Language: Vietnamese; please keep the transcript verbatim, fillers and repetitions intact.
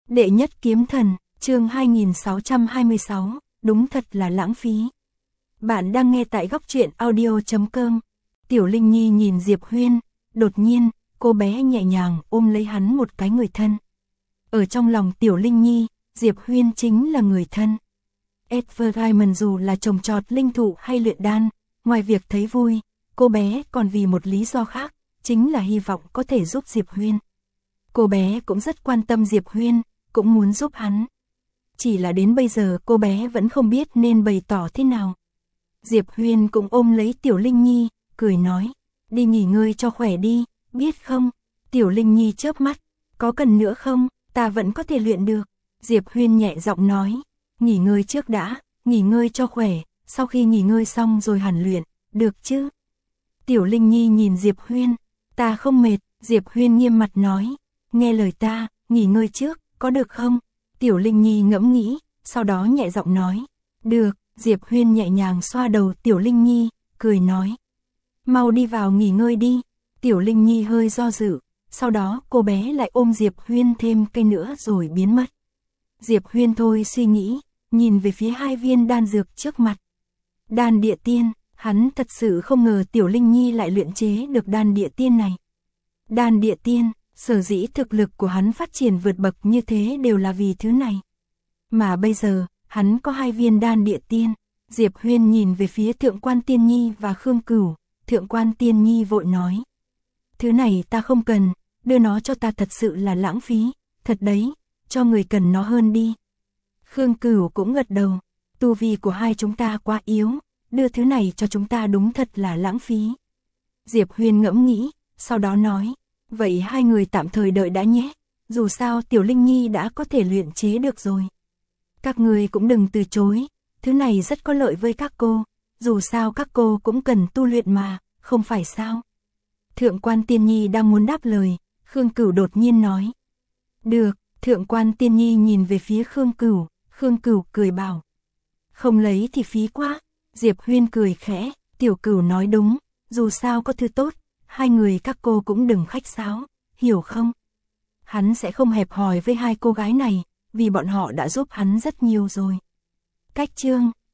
Đệ nhất kiếm thần, chương hai nghìn sáu trăm hai mươi sáu, đúng thật là lãng phí. Bạn đang nghe tại góc truyện audio chấm com. Tiểu Linh Nhi nhìn Diệp Huyên, đột nhiên, cô bé nhẹ nhàng ôm lấy hắn một cái người thân. Ở trong lòng Tiểu Linh Nhi, Diệp Huyên chính là người thân. Everdiamond dù là trồng trọt linh thụ hay luyện đan, ngoài việc thấy vui, cô bé còn vì một lý do khác, chính là hy vọng có thể giúp Diệp Huyên. Cô bé cũng rất quan tâm Diệp Huyên, cũng muốn giúp hắn. Chỉ là đến bây giờ cô bé vẫn không biết nên bày tỏ thế nào. Diệp Huyên cũng ôm lấy Tiểu Linh Nhi, cười nói, đi nghỉ ngơi cho khỏe đi, biết không? Tiểu Linh Nhi chớp mắt, có cần nữa không, ta vẫn có thể luyện được. Diệp Huyên nhẹ giọng nói, nghỉ ngơi trước đã, nghỉ ngơi cho khỏe, sau khi nghỉ ngơi xong rồi hẳn luyện, được chứ? Tiểu Linh Nhi nhìn Diệp Huyên, ta không mệt, Diệp Huyên nghiêm mặt nói, nghe lời ta, nghỉ ngơi trước, có được không? Tiểu Linh Nhi ngẫm nghĩ, sau đó nhẹ giọng nói, được. Diệp Huyên nhẹ nhàng xoa đầu Tiểu Linh Nhi, cười nói, mau đi vào nghỉ ngơi đi. Tiểu Linh Nhi hơi do dự, sau đó cô bé lại ôm Diệp Huyên thêm cây nữa rồi biến mất. Diệp Huyên thôi suy nghĩ, nhìn về phía hai viên đan dược trước mặt. Đan địa tiên, hắn thật sự không ngờ Tiểu Linh Nhi lại luyện chế được đan địa tiên này. Đan địa tiên, sở dĩ thực lực của hắn phát triển vượt bậc như thế đều là vì thứ này. Mà bây giờ, hắn có hai viên đan địa tiên. Diệp Huyên nhìn về phía Thượng Quan Tiên Nhi và Khương Cửu, Thượng Quan Tiên Nhi vội nói, thứ này ta không cần, đưa nó cho ta thật sự là lãng phí, thật đấy, cho người cần nó hơn đi. Khương Cửu cũng gật đầu, tu vi của hai chúng ta quá yếu, đưa thứ này cho chúng ta đúng thật là lãng phí. Diệp Huyên ngẫm nghĩ, sau đó nói, vậy hai người tạm thời đợi đã nhé, dù sao Tiểu Linh Nhi đã có thể luyện chế được rồi. Các người cũng đừng từ chối, thứ này rất có lợi với các cô, dù sao các cô cũng cần tu luyện mà, không phải sao? Thượng Quan Tiên Nhi đang muốn đáp lời, Khương Cửu đột nhiên nói. Được, Thượng Quan Tiên Nhi nhìn về phía Khương Cửu, Khương Cửu cười bảo. Không lấy thì phí quá, Diệp Huyên cười khẽ, Tiểu Cửu nói đúng, dù sao có thứ tốt, hai người các cô cũng đừng khách sáo, hiểu không? Hắn sẽ không hẹp hòi với hai cô gái này, vì bọn họ đã giúp hắn rất nhiều rồi. Cách chương